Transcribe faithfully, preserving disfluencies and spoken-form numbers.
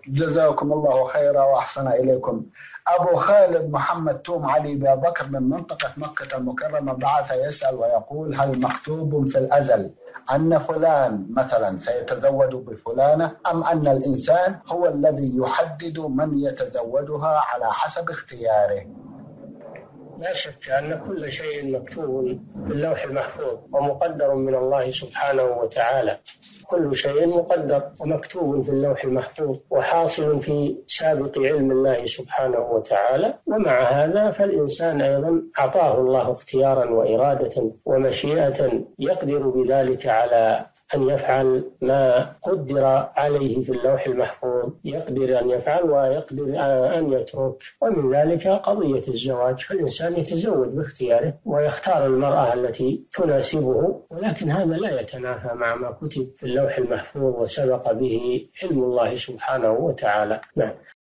جزاكم الله خيرا وأحسن إليكم. أبو خالد محمد توم علي بابكر من منطقة مكة المكرمة بعث يسأل ويقول: هل مكتوب في الأزل أن فلان مثلا سيتزوج بفلانة، أم أن الإنسان هو الذي يحدد من يتزوجها على حسب اختياره؟ لا شك أن كل شيء مكتوب في اللوح المحفوظ ومقدر من الله سبحانه وتعالى. كل شيء مقدر ومكتوب في اللوح المحفوظ وحاصل في سابق علم الله سبحانه وتعالى. ومع هذا فالإنسان أيضا أعطاه الله اختيارا وإرادة ومشيئة يقدر بذلك على أن يفعل ما قدر عليه في اللوح المحفوظ، يقدر أن يفعل ويقدر أن يترك. ومن ذلك قضية الزواج، فالإنسان يتزوج باختياره ويختار المرأة التي تناسبه، ولكن هذا لا يتنافى مع ما كتب في اللوح المحفوظ وسبق به علم الله سبحانه وتعالى. نعم.